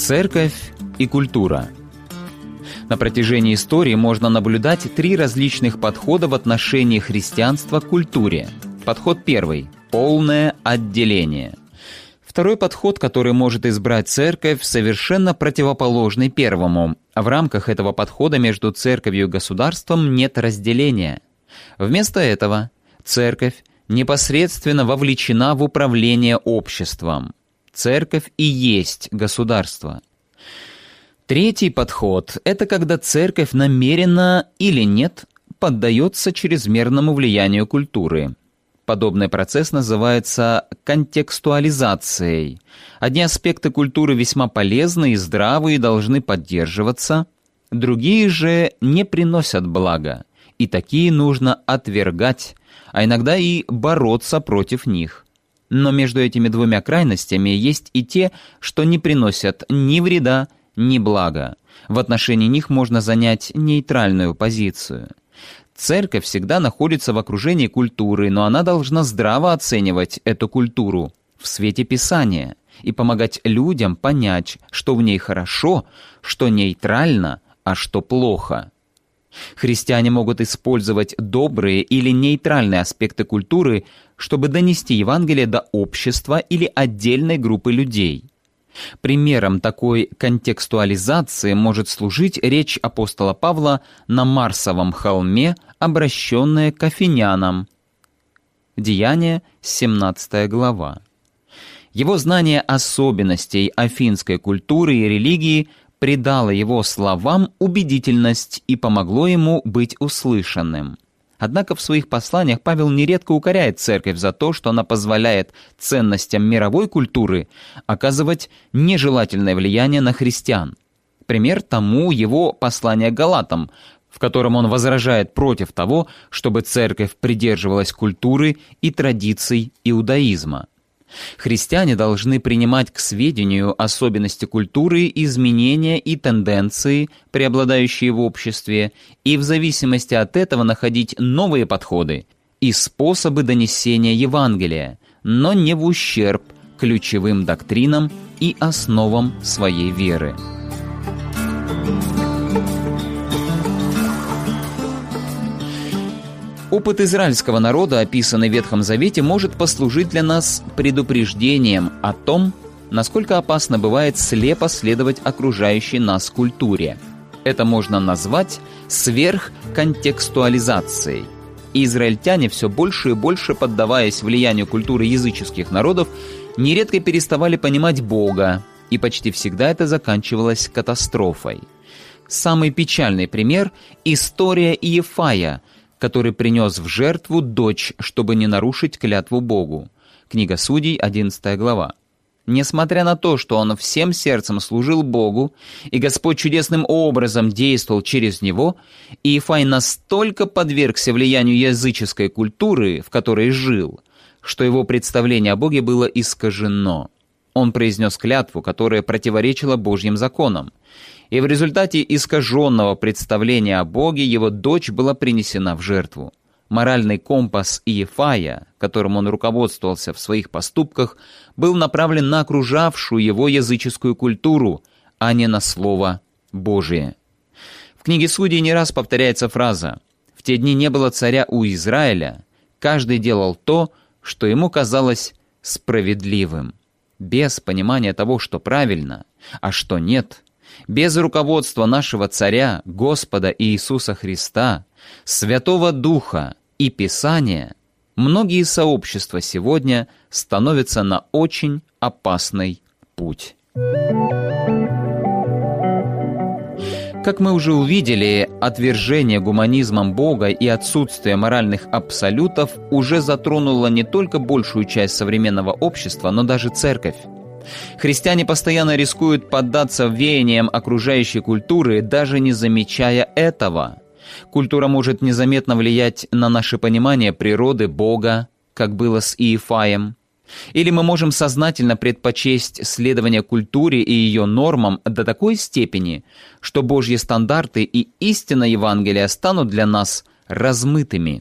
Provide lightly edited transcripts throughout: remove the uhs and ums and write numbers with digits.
Церковь и культура. На протяжении истории можно наблюдать три различных подхода в отношении христианства к культуре. Подход первый – полное отделение. Второй подход, который может избрать церковь, совершенно противоположный первому. В рамках этого подхода между церковью и государством нет разделения. Вместо этого церковь непосредственно вовлечена в управление обществом. Церковь и есть государство. Третий подход – это когда церковь намеренно или нет поддается чрезмерному влиянию культуры. Подобный процесс называется контекстуализацией. Одни аспекты культуры весьма полезны и здравы и должны поддерживаться, другие же не приносят блага, и такие нужно отвергать, а иногда и бороться против них. Но между этими двумя крайностями есть и те, что не приносят ни вреда, ни блага. В отношении них можно занять нейтральную позицию. Церковь всегда находится в окружении культуры, но она должна здраво оценивать эту культуру в свете Писания и помогать людям понять, что в ней хорошо, что нейтрально, а что плохо. Христиане могут использовать добрые или нейтральные аспекты культуры, чтобы донести Евангелие до общества или отдельной группы людей. Примером такой контекстуализации может служить речь апостола Павла на Марсовом холме, обращенная к афинянам. Деяния, 17 глава. Его знание особенностей афинской культуры и религии придало его словам убедительность и помогло ему быть услышанным. Однако в своих посланиях Павел нередко укоряет церковь за то, что она позволяет ценностям мировой культуры оказывать нежелательное влияние на христиан. Пример тому его послание к Галатам, в котором он возражает против того, чтобы церковь придерживалась культуры и традиций иудаизма. Христиане должны принимать к сведению особенности культуры, изменения и тенденции, преобладающие в обществе, и в зависимости от этого находить новые подходы и способы донесения Евангелия, но не в ущерб ключевым доктринам и основам своей веры. Опыт израильского народа, описанный в Ветхом Завете, может послужить для нас предупреждением о том, насколько опасно бывает слепо следовать окружающей нас культуре. Это можно назвать сверхконтекстуализацией. Израильтяне, все больше и больше поддаваясь влиянию культуры языческих народов, нередко переставали понимать Бога, и почти всегда это заканчивалось катастрофой. Самый печальный пример – история Иефая, который принес в жертву дочь, чтобы не нарушить клятву Богу. Книга Судей, 11 глава. Несмотря на то, что он всем сердцем служил Богу, и Господь чудесным образом действовал через него, Иефай настолько подвергся влиянию языческой культуры, в которой жил, что его представление о Боге было искажено. Он произнес клятву, которая противоречила Божьим законам. И в результате искаженного представления о Боге его дочь была принесена в жертву. Моральный компас Иефая, которым он руководствовался в своих поступках, был направлен на окружавшую его языческую культуру, а не на Слово Божие. В книге Судей не раз повторяется фраза «В те дни не было царя у Израиля, каждый делал то, что ему казалось справедливым», без понимания того, что правильно, а что нет. Без руководства нашего Царя, Господа Иисуса Христа, Святого Духа и Писания, многие сообщества сегодня становятся на очень опасный путь. Как мы уже увидели, отвержение гуманизмом Бога и отсутствие моральных абсолютов уже затронуло не только большую часть современного общества, но даже церковь. Христиане постоянно рискуют поддаться веяниям окружающей культуры, даже не замечая этого. Культура может незаметно влиять на наше понимание природы Бога, как было с Иефаем. Или мы можем сознательно предпочесть следование культуре и ее нормам до такой степени, что Божьи стандарты и истина Евангелия станут для нас размытыми.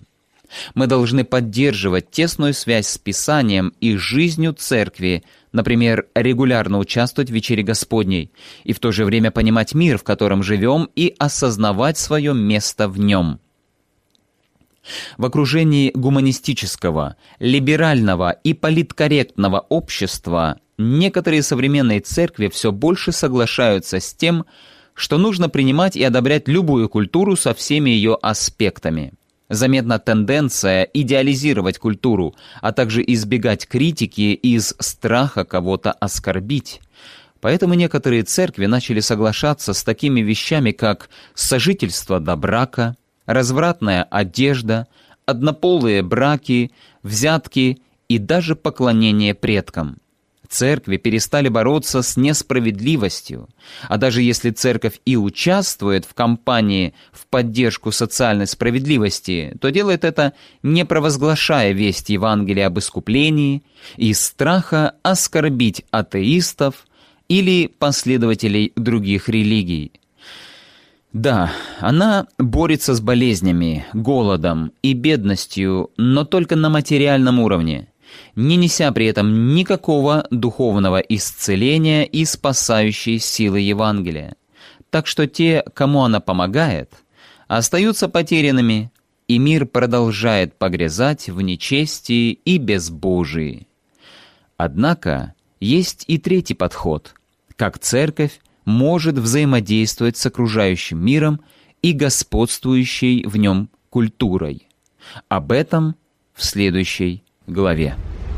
Мы должны поддерживать тесную связь с Писанием и жизнью Церкви, например, регулярно участвовать в Вечере Господней, и в то же время понимать мир, в котором живем, и осознавать свое место в нем. В окружении гуманистического, либерального и политкорректного общества некоторые современные церкви все больше соглашаются с тем, что нужно принимать и одобрять любую культуру со всеми ее аспектами. Заметна тенденция идеализировать культуру, а также избегать критики из страха кого-то оскорбить. Поэтому некоторые церкви начали соглашаться с такими вещами, как сожительство до брака, развратная одежда, однополые браки, взятки и даже поклонение предкам. Церкви перестали бороться с несправедливостью, а даже если церковь и участвует в кампании в поддержку социальной справедливости, то делает это, не провозглашая весть Евангелия об искуплении, из страха оскорбить атеистов или последователей других религий. Да, она борется с болезнями, голодом и бедностью, но только на материальном уровне, не неся при этом никакого духовного исцеления и спасающей силы Евангелия. Так что те, кому она помогает, остаются потерянными, и мир продолжает погрязать в нечестии и безбожии. Однако есть и третий подход, как церковь может взаимодействовать с окружающим миром и господствующей в нем культурой. Об этом в следующей главе.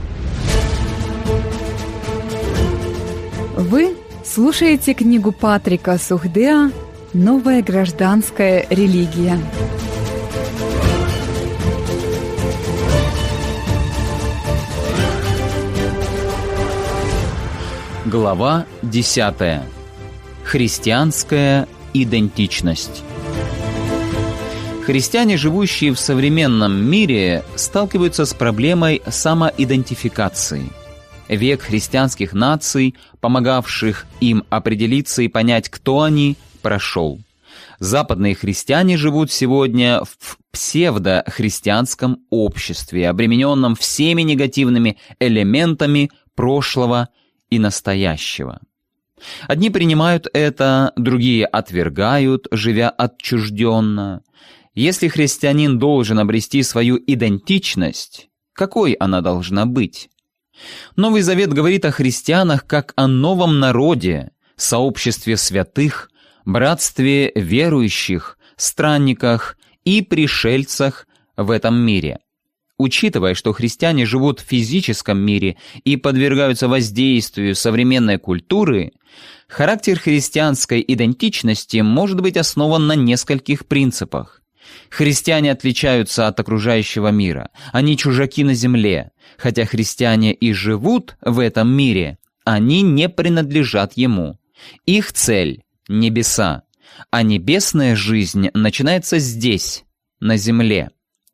Вы слушаете книгу Патрика Сухдеа «Новая гражданская религия». Глава 10. Христианская идентичность. Христиане, живущие в современном мире, сталкиваются с проблемой самоидентификации. Век христианских наций, помогавших им определиться и понять, кто они, прошел. Западные христиане живут сегодня в псевдохристианском обществе, обремененном всеми негативными элементами прошлого и настоящего. Одни принимают это, другие отвергают, живя отчужденно. Если христианин должен обрести свою идентичность, какой она должна быть? Новый Завет говорит о христианах как о новом народе, сообществе святых, братстве верующих, странниках и пришельцах в этом мире. Учитывая, что христиане живут в физическом мире и подвергаются воздействию современной культуры, характер христианской идентичности может быть основан на нескольких принципах. Христиане отличаются от окружающего мира, они чужаки на земле. Хотя христиане и живут в этом мире, они не принадлежат ему. Их цель — небеса, а небесная жизнь начинается здесь, на земле.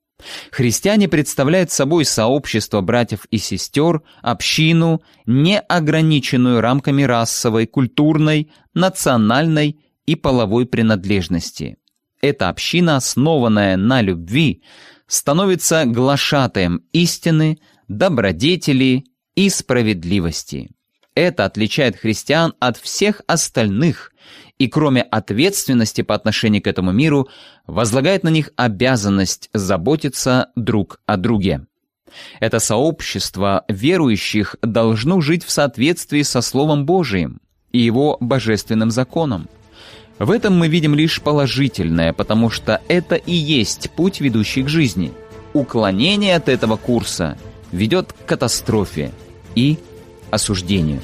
Христиане представляют собой сообщество братьев и сестер, общину, не ограниченную рамками расовой, культурной, национальной и половой принадлежности. Эта община, основанная на любви, становится глашатаем истины, добродетели и справедливости. Это отличает христиан от всех остальных и, кроме ответственности по отношению к этому миру, возлагает на них обязанность заботиться друг о друге. Это сообщество верующих должно жить в соответствии со Словом Божиим и Его божественным законом. В этом мы видим лишь положительное, потому что это и есть путь, ведущий к жизни. Уклонение от этого курса ведет к катастрофе и осуждению.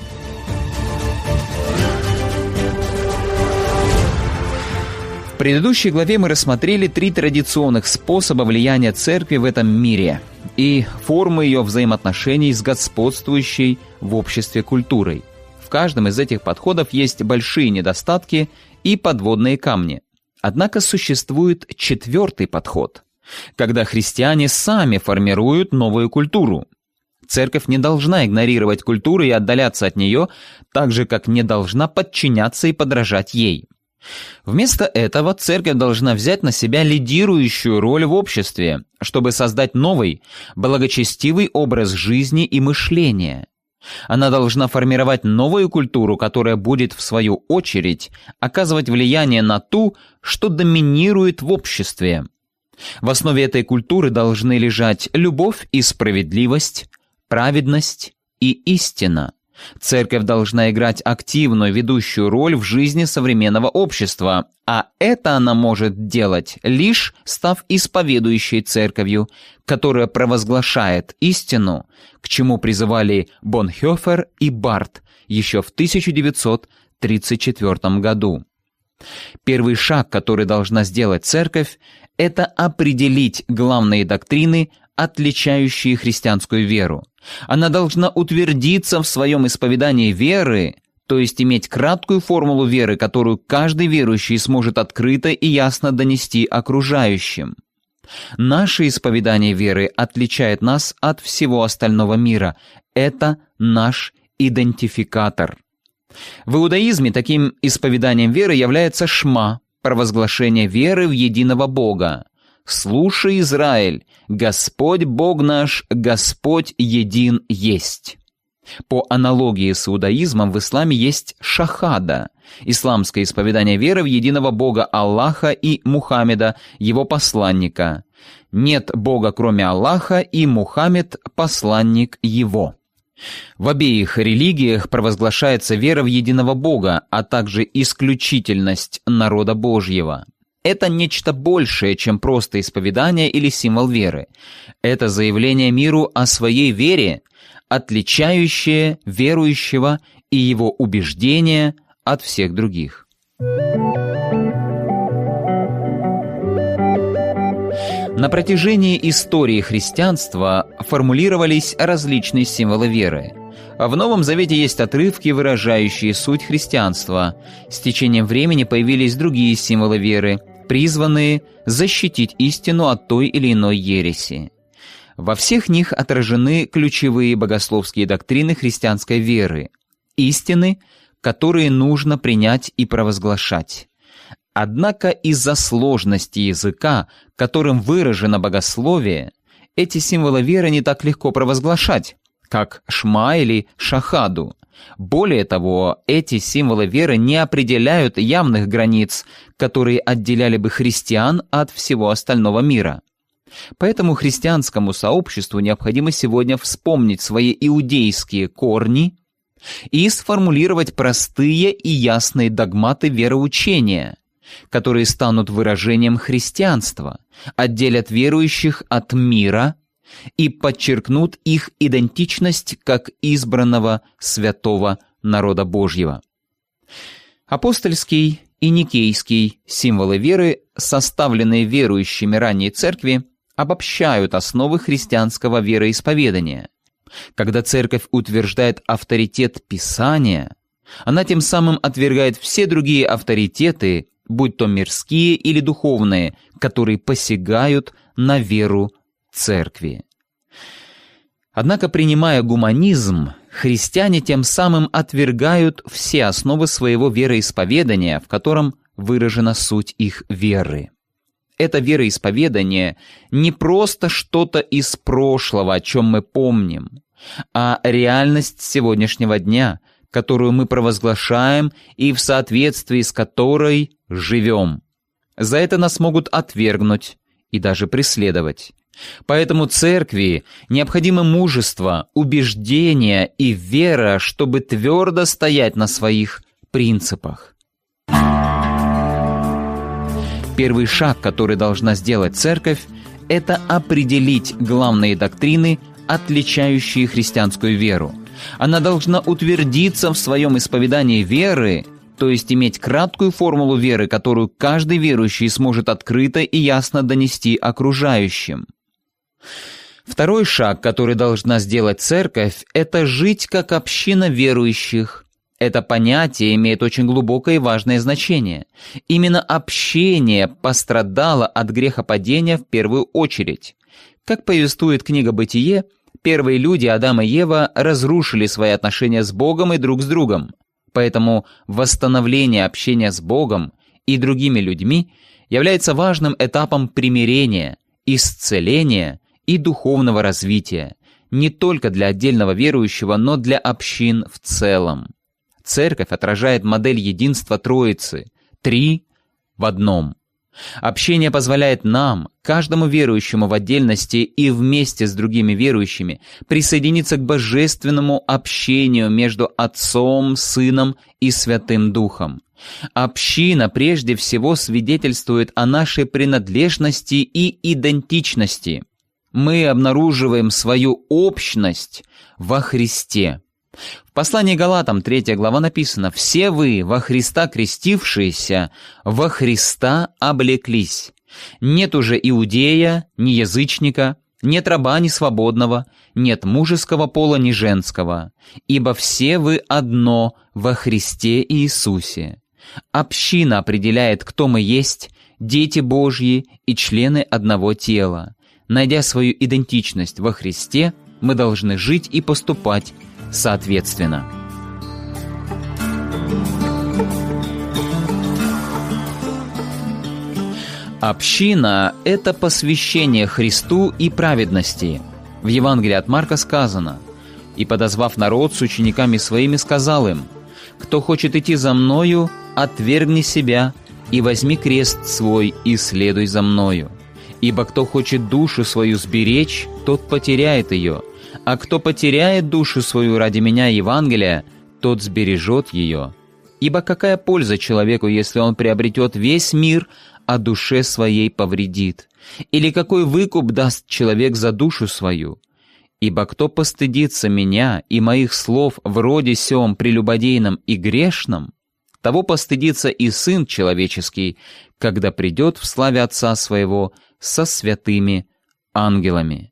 В предыдущей главе мы рассмотрели 3 традиционных способа влияния церкви в этом мире и формы ее взаимоотношений с господствующей в обществе культурой. В каждом из этих подходов есть большие недостатки и подводные камни. Однако существует 4-й подход, когда христиане сами формируют новую культуру. Церковь не должна игнорировать культуру и отдаляться от нее, так же, как не должна подчиняться и подражать ей. Вместо этого церковь должна взять на себя лидирующую роль в обществе, чтобы создать новый, благочестивый образ жизни и мышления. Она должна формировать новую культуру, которая будет, в свою очередь, оказывать влияние на ту, что доминирует в обществе. В основе этой культуры должны лежать любовь и справедливость, праведность и истина. Церковь должна играть активную ведущую роль в жизни современного общества, а это она может делать, лишь став исповедующей церковью, которая провозглашает истину, к чему призывали Бонхёфер и Барт еще в 1934 году. Первый шаг, который должна сделать церковь, это определить главные доктрины, отличающие христианскую веру. Она должна утвердиться в своем исповедании веры, то есть иметь краткую формулу веры, которую каждый верующий сможет открыто и ясно донести окружающим. Наше исповедание веры отличает нас от всего остального мира. Это наш идентификатор. В иудаизме таким исповеданием веры является шма, провозглашение веры в единого Бога. «Слушай, Израиль, Господь Бог наш, Господь един есть». По аналогии с иудаизмом в исламе есть шахада, исламское исповедание веры в единого Бога Аллаха и Мухаммеда, его посланника. Нет Бога, кроме Аллаха, и Мухаммед – посланник его. В обеих религиях провозглашается вера в единого Бога, а также исключительность народа Божьего. Это нечто большее, чем просто исповедание или символ веры. Это заявление миру о своей вере, отличающее верующего и его убеждения от всех других. На протяжении истории христианства формулировались различные символы веры. В Новом Завете есть отрывки, выражающие суть христианства. С течением времени появились другие символы веры, призванные защитить истину от той или иной ереси. Во всех них отражены ключевые богословские доктрины христианской веры, истины, которые нужно принять и провозглашать. Однако из-за сложности языка, которым выражено богословие, эти символы веры не так легко провозглашать, как шма или шахаду. Более того, эти символы веры не определяют явных границ, которые отделяли бы христиан от всего остального мира. Поэтому христианскому сообществу необходимо сегодня вспомнить свои иудейские корни и сформулировать простые и ясные догматы вероучения, которые станут выражением христианства, отделят верующих от мира и подчеркнут их идентичность как избранного святого народа Божьего. Апостольский и никейский символы веры, составленные верующими ранней церкви, обобщают основы христианского вероисповедания. Когда церковь утверждает авторитет Писания, она тем самым отвергает все другие авторитеты, будь то мирские или духовные, которые посягают на веру церкви. Однако, принимая гуманизм, христиане тем самым отвергают все основы своего вероисповедания, в котором выражена суть их веры. Это вероисповедание не просто что-то из прошлого, о чем мы помним, а реальность сегодняшнего дня, которую мы провозглашаем и в соответствии с которой живем. За это нас могут отвергнуть и даже преследовать. Поэтому церкви необходимо мужество, убеждение и вера, чтобы твердо стоять на своих принципах. Первый шаг, который должна сделать церковь, это определить главные доктрины, отличающие христианскую веру. Она должна утвердиться в своем исповедании веры, то есть иметь краткую формулу веры, которую каждый верующий сможет открыто и ясно донести окружающим. Второй шаг, который должна сделать церковь, это жить как община верующих. Это понятие имеет очень глубокое и важное значение. Именно общение пострадало от грехопадения в первую очередь. Как повествует книга «Бытие», первые люди, Адам и Ева, разрушили свои отношения с Богом и друг с другом. Поэтому восстановление общения с Богом и другими людьми является важным этапом примирения, исцеления и духовного развития, не только для отдельного верующего, но для общин в целом. Церковь отражает модель единства Троицы – 3 в одном. Общение позволяет нам, каждому верующему в отдельности и вместе с другими верующими, присоединиться к божественному общению между Отцом, Сыном и Святым Духом. Община прежде всего свидетельствует о нашей принадлежности и идентичности. Мы обнаруживаем свою общность во Христе. В послании Галатам 3 глава написано: «Все вы, во Христа крестившиеся, во Христа облеклись. Нет уже иудея, ни язычника, нет раба, ни свободного, нет мужеского пола, ни женского, ибо все вы одно во Христе Иисусе». Община определяет, кто мы есть, дети Божьи и члены одного тела. Найдя свою идентичность во Христе, мы должны жить и поступать соответственно. Община – это посвящение Христу и праведности. В Евангелии от Марка сказано: «И, подозвав народ с учениками своими, сказал им: кто хочет идти за Мною, отвергни себя и возьми крест свой и следуй за Мною. Ибо кто хочет душу свою сберечь, тот потеряет ее, а кто потеряет душу свою ради Меня и Евангелия, тот сбережет ее. Ибо какая польза человеку, если он приобретет весь мир, а душе своей повредит? Или какой выкуп даст человек за душу свою? Ибо кто постыдится Меня и Моих слов в роде сем прелюбодейном и грешном, того постыдится и Сын Человеческий, когда придет в славе Отца Своего со святыми ангелами».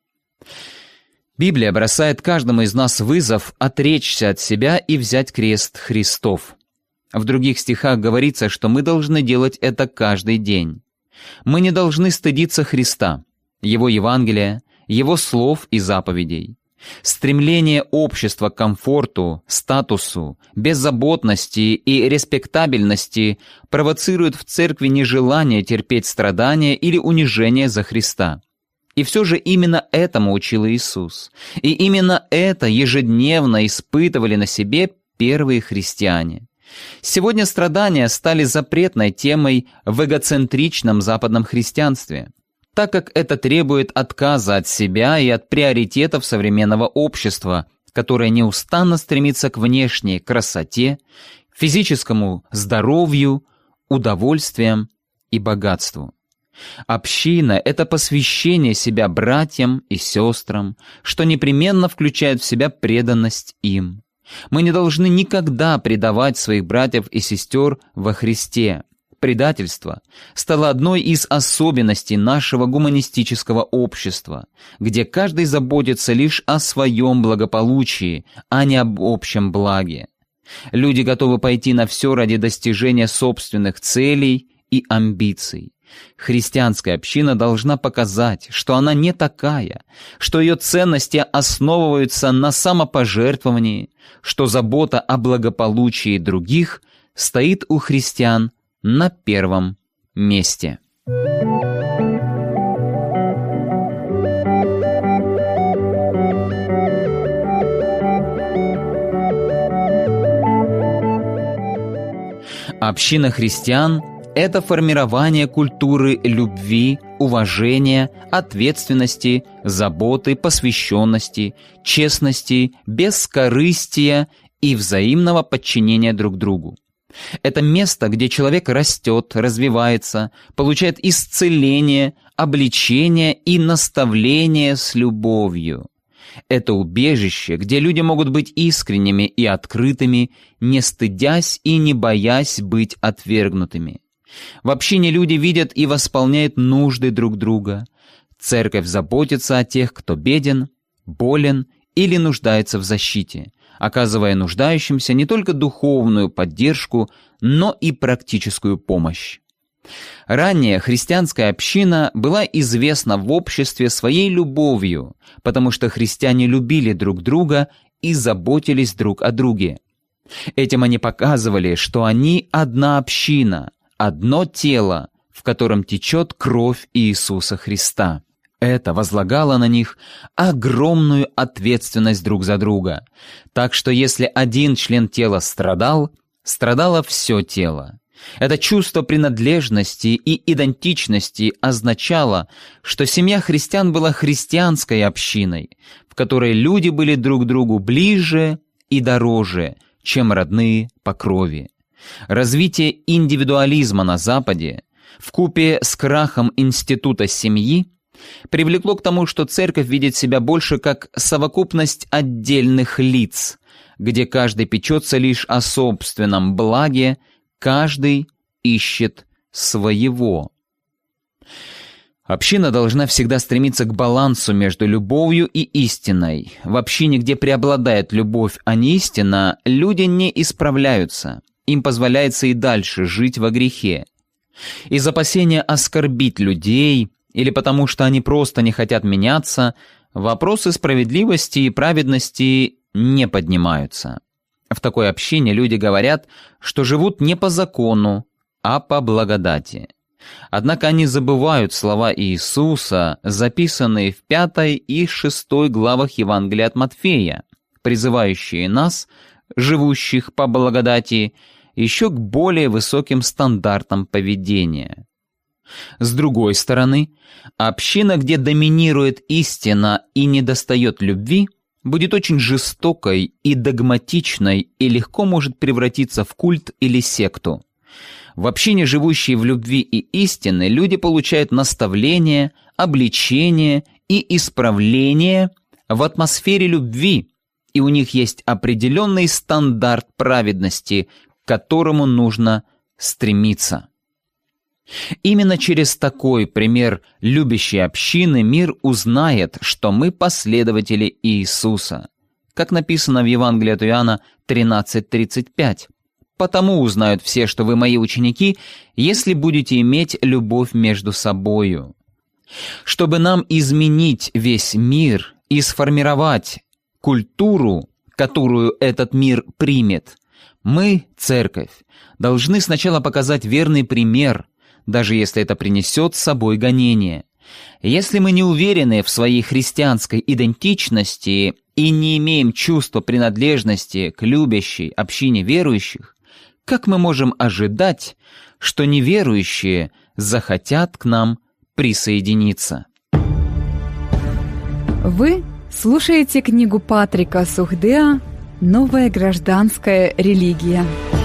Библия бросает каждому из нас вызов отречься от себя и взять крест Христов. В других стихах говорится, что мы должны делать это каждый день. Мы не должны стыдиться Христа, Его Евангелия, Его слов и заповедей. Стремление общества к комфорту, статусу, беззаботности и респектабельности провоцирует в церкви нежелание терпеть страдания или унижение за Христа. И все же именно этому учил Иисус. И именно это ежедневно испытывали на себе первые христиане. Сегодня страдания стали запретной темой в эгоцентричном западном христианстве, так как это требует отказа от себя и от приоритетов современного общества, которое неустанно стремится к внешней красоте, физическому здоровью, удовольствиям и богатству. Община – это посвящение себя братьям и сестрам, что непременно включает в себя преданность им. Мы не должны никогда предавать своих братьев и сестер во Христе. Предательство стало одной из особенностей нашего гуманистического общества, где каждый заботится лишь о своем благополучии, а не об общем благе. Люди готовы пойти на все ради достижения собственных целей и амбиций. Христианская община должна показать, что она не такая, что ее ценности основываются на самопожертвовании, что забота о благополучии других стоит у христиан на первом месте. Община христиан – это формирование культуры любви, уважения, ответственности, заботы, посвященности, честности, бескорыстия и взаимного подчинения друг другу. Это место, где человек растет, развивается, получает исцеление, обличение и наставление с любовью. Это убежище, где люди могут быть искренними и открытыми, не стыдясь и не боясь быть отвергнутыми. В общине люди видят и восполняют нужды друг друга. Церковь заботится о тех, кто беден, болен или нуждается в защите, оказывая нуждающимся не только духовную поддержку, но и практическую помощь. Ранняя христианская община была известна в обществе своей любовью, потому что христиане любили друг друга и заботились друг о друге. Этим они показывали, что они одна община, одно тело, в котором течет кровь Иисуса Христа. Это возлагало на них огромную ответственность друг за друга. Так что если один член тела страдал, страдало все тело. Это чувство принадлежности и идентичности означало, что семья христиан была христианской общиной, в которой люди были друг другу ближе и дороже, чем родные по крови. Развитие индивидуализма на Западе, вкупе с крахом института семьи, привлекло к тому, что церковь видит себя больше как совокупность отдельных лиц, где каждый печется лишь о собственном благе, каждый ищет своего. Община должна всегда стремиться к балансу между любовью и истиной. В общине, где преобладает любовь, а не истина, люди не исправляются. Им позволяется и дальше жить во грехе. Из опасения оскорбить людей или потому, что они просто не хотят меняться, вопросы справедливости и праведности не поднимаются. В такой общине люди говорят, что живут не по закону, а по благодати. Однако они забывают слова Иисуса, записанные в 5 и 6 главах Евангелия от Матфея, призывающие нас, живущих по благодати, еще к более высоким стандартам поведения. С другой стороны, община, где доминирует истина и недостает любви, будет очень жестокой и догматичной и легко может превратиться в культ или секту. В общине, живущей в любви и истине, люди получают наставление, обличение и исправление в атмосфере любви, и у них есть определенный стандарт праведности, к которому нужно стремиться. Именно через такой пример любящей общины мир узнает, что мы последователи Иисуса. Как написано в Евангелии от Иоанна 13:35. «Потому узнают все, что вы мои ученики, если будете иметь любовь между собою». Чтобы нам изменить весь мир и сформировать культуру, которую этот мир примет, мы, церковь, должны сначала показать верный пример, даже если это принесет с собой гонение. Если мы не уверены в своей христианской идентичности и не имеем чувства принадлежности к любящей общине верующих, как мы можем ожидать, что неверующие захотят к нам присоединиться? Вы слушаете книгу Патрика Сухдеа «Новая гражданская религия».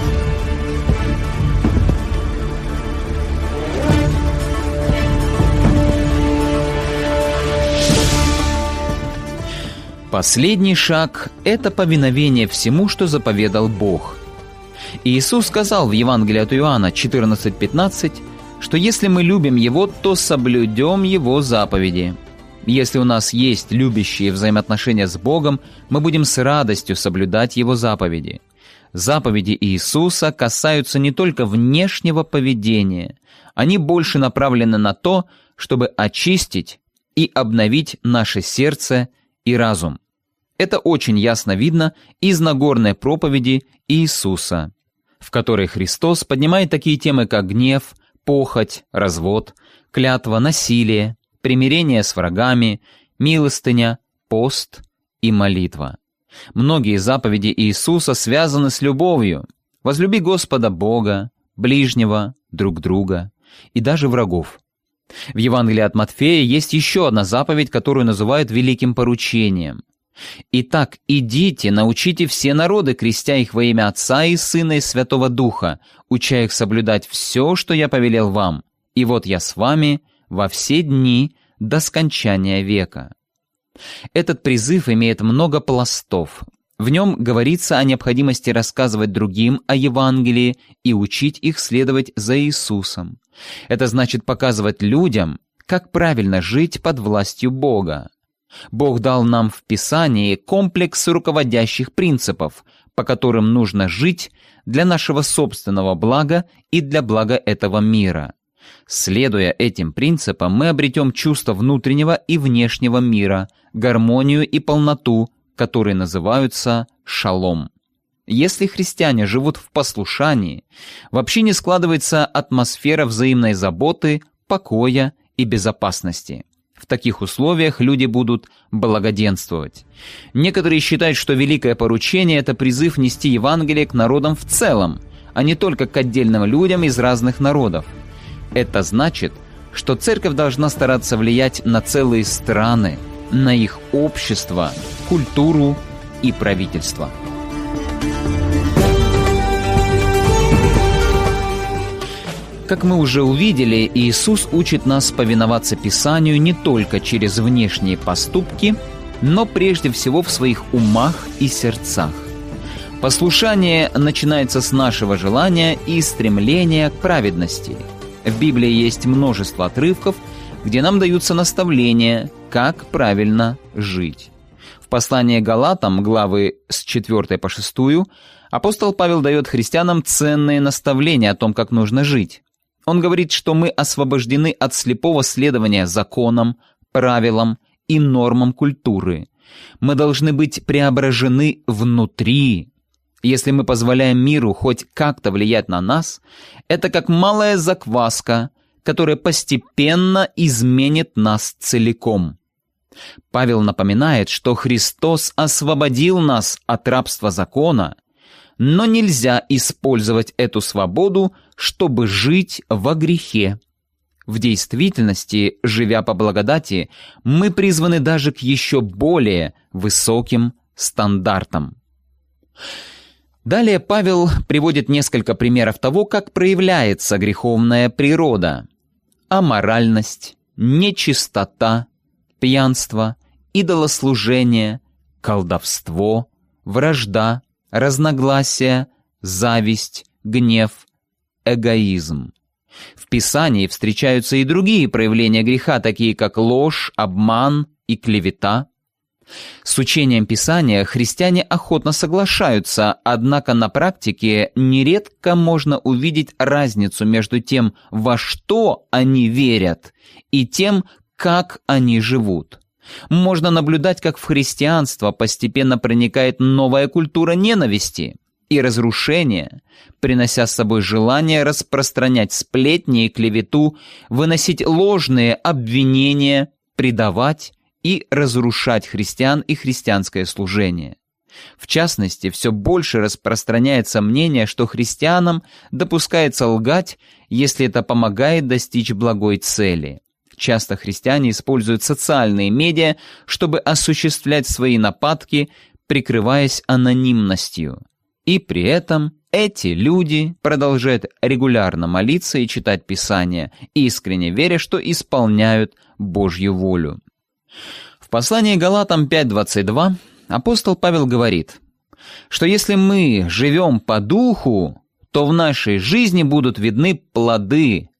Последний шаг – это повиновение всему, что заповедал Бог. Иисус сказал в Евангелии от Иоанна 14:15, что если мы любим Его, то соблюдем Его заповеди. Если у нас есть любящие взаимоотношения с Богом, мы будем с радостью соблюдать Его заповеди. Заповеди Иисуса касаются не только внешнего поведения, они больше направлены на то, чтобы очистить и обновить наше сердце и разум. Это очень ясно видно из Нагорной проповеди Иисуса, в которой Христос поднимает такие темы, как гнев, похоть, развод, клятва, насилие, примирение с врагами, милостыня, пост и молитва. Многие заповеди Иисуса связаны с любовью. Возлюби Господа Бога, ближнего, друг друга и даже врагов. В Евангелии от Матфея есть еще одна заповедь, которую называют великим поручением. «Итак, идите, научите все народы, крестя их во имя Отца и Сына и Святого Духа, уча их соблюдать все, что я повелел вам, и вот я с вами во все дни до скончания века». Этот призыв имеет много пластов. В нем говорится о необходимости рассказывать другим о Евангелии и учить их следовать за Иисусом. Это значит показывать людям, как правильно жить под властью Бога. Бог дал нам в Писании комплекс руководящих принципов, по которым нужно жить для нашего собственного блага и для блага этого мира. Следуя этим принципам, мы обретем чувство внутреннего и внешнего мира, гармонию и полноту, которые называются шалом. Если христиане живут в послушании, в общине складывается атмосфера взаимной заботы, покоя и безопасности. В таких условиях люди будут благоденствовать. Некоторые считают, что великое поручение – это призыв нести Евангелие к народам в целом, а не только к отдельным людям из разных народов. Это значит, что церковь должна стараться влиять на целые страны, на их общество, культуру и правительство. Как мы уже увидели, Иисус учит нас повиноваться Писанию не только через внешние поступки, но прежде всего в своих умах и сердцах. Послушание начинается с нашего желания и стремления к праведности. В Библии есть множество отрывков, где нам даются наставления, как правильно жить. В послании Галатам, главы с 4 по 6, апостол Павел дает христианам ценные наставления о том, как нужно жить. Он говорит, что мы освобождены от слепого следования законам, правилам и нормам культуры. Мы должны быть преображены внутри. Если мы позволяем миру хоть как-то влиять на нас, это как малая закваска, которая постепенно изменит нас целиком. Павел напоминает, что Христос освободил нас от рабства закона, но нельзя использовать эту свободу, чтобы жить во грехе. В действительности, живя по благодати, мы призваны даже к еще более высоким стандартам. Далее Павел приводит несколько примеров того, как проявляется греховная природа. Аморальность, нечистота, пьянство, идолослужение, колдовство, вражда, разногласия, зависть, гнев, эгоизм. В Писании встречаются и другие проявления греха, такие как ложь, обман и клевета. С учением Писания христиане охотно соглашаются, однако на практике нередко можно увидеть разницу между тем, во что они верят, и тем, как они живут. Можно наблюдать, как в христианство постепенно проникает новая культура ненависти и разрушения, принося с собой желание распространять сплетни и клевету, выносить ложные обвинения, предавать и разрушать христиан и христианское служение. В частности, все больше распространяется мнение, что христианам допускается лгать, если это помогает достичь благой цели. Часто христиане используют социальные медиа, чтобы осуществлять свои нападки, прикрываясь анонимностью. И при этом эти люди продолжают регулярно молиться и читать Писание, искренне веря, что исполняют Божью волю. В послании Галатам 5:22 апостол Павел говорит, что если мы живем по духу, то в нашей жизни будут видны плоды